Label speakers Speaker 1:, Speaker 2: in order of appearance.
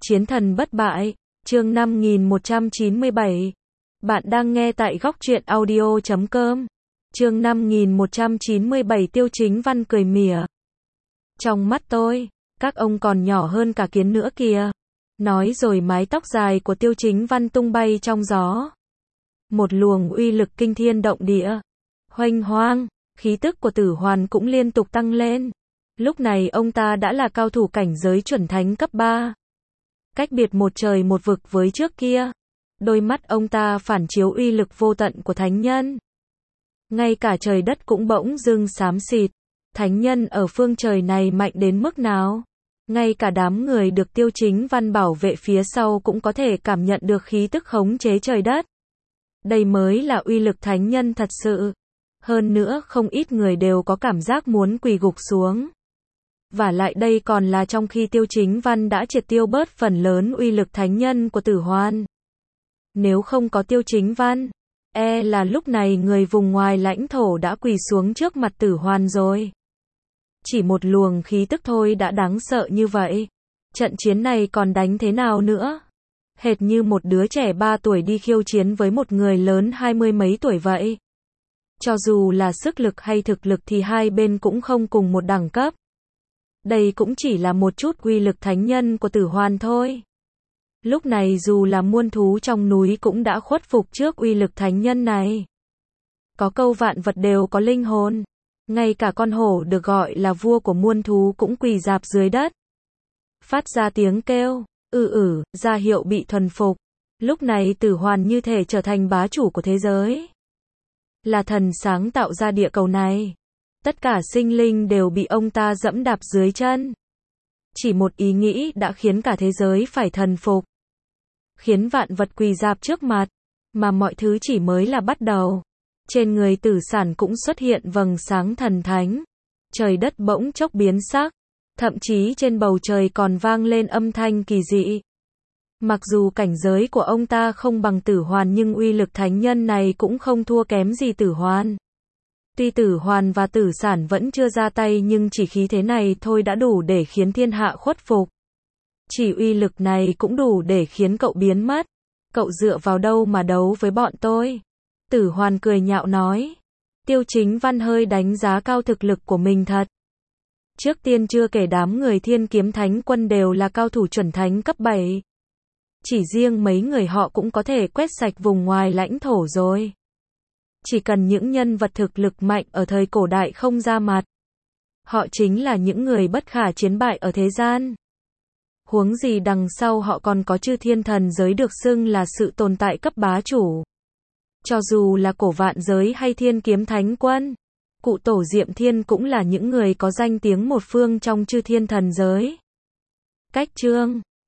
Speaker 1: Chiến thần bất bại, chương 5197. Bạn đang nghe tại góc truyện audio.com. Chương 5197 Tiêu Chính Văn cười mỉa. Trong mắt tôi, các ông còn nhỏ hơn cả kiến nữa kìa. Nói rồi mái tóc dài của Tiêu Chính Văn tung bay trong gió. Một luồng uy lực kinh thiên động địa. Hoành hoang, khí tức của Tử Hoàn cũng liên tục tăng lên. Lúc này ông ta đã là cao thủ cảnh giới chuẩn thánh cấp 3. Cách biệt một trời một vực với trước kia. Đôi mắt ông ta phản chiếu uy lực vô tận của thánh nhân. Ngay cả trời đất cũng bỗng dưng xám xịt. Thánh nhân ở phương trời này mạnh đến mức nào? Ngay cả đám người được Tiêu Chính Văn bảo vệ phía sau cũng có thể cảm nhận được khí tức khống chế trời đất. Đây mới là uy lực thánh nhân thật sự. Hơn nữa không ít người đều có cảm giác muốn quỳ gục xuống. Vả lại đây còn là trong khi Tiêu Chính Văn đã triệt tiêu bớt phần lớn uy lực thánh nhân của Tử Hoàn. Nếu không có Tiêu Chính Văn, là lúc này người vùng ngoài lãnh thổ đã quỳ xuống trước mặt Tử Hoàn rồi. Chỉ một luồng khí tức thôi đã đáng sợ như vậy. Trận chiến này còn đánh thế nào nữa? Hệt như một đứa trẻ 3 tuổi đi khiêu chiến với một người lớn 20 mấy tuổi vậy. Cho dù là sức lực hay thực lực thì hai bên cũng không cùng một đẳng cấp. Đây cũng chỉ là một chút uy lực thánh nhân của Tử Hoàn thôi. Lúc này dù là muôn thú trong núi cũng đã khuất phục trước uy lực thánh nhân này. Có câu vạn vật đều có linh hồn. Ngay cả con hổ được gọi là vua của muôn thú cũng quỳ rạp dưới đất. Phát ra tiếng kêu, ra hiệu bị thuần phục. Lúc này Tử Hoàn như thể trở thành bá chủ của thế giới. Là thần sáng tạo ra địa cầu này. Tất cả sinh linh đều bị ông ta dẫm đạp dưới chân. Chỉ một ý nghĩ đã khiến cả thế giới phải thần phục. Khiến vạn vật quỳ rạp trước mặt. Mà mọi thứ chỉ mới là bắt đầu. Trên người Tử Sản cũng xuất hiện vầng sáng thần thánh. Trời đất bỗng chốc biến sắc. Thậm chí trên bầu trời còn vang lên âm thanh kỳ dị. Mặc dù cảnh giới của ông ta không bằng Tử Hoàn nhưng uy lực thánh nhân này cũng không thua kém gì Tử Hoàn. Tuy Tử Hoàn và Tử Sản vẫn chưa ra tay nhưng chỉ khí thế này thôi đã đủ để khiến thiên hạ khuất phục. Chỉ uy lực này cũng đủ để khiến cậu biến mất. Cậu dựa vào đâu mà đấu với bọn tôi? Tử Hoàn cười nhạo nói. Tiêu Chính Văn hơi đánh giá cao thực lực của mình thật. Trước tiên chưa kể đám người Thiên Kiếm Thánh Quân đều là cao thủ chuẩn thánh cấp 7. Chỉ riêng mấy người họ cũng có thể quét sạch vùng ngoài lãnh thổ rồi. Chỉ cần những nhân vật thực lực mạnh ở thời cổ đại không ra mặt. Họ chính là những người bất khả chiến bại ở thế gian. Huống gì đằng sau họ còn có chư thiên thần giới được xưng là sự tồn tại cấp bá chủ. Cho dù là cổ vạn giới hay Thiên Kiếm Thánh Quân, cụ tổ Diệm Thiên cũng là những người có danh tiếng một phương trong chư thiên thần giới. Cách chương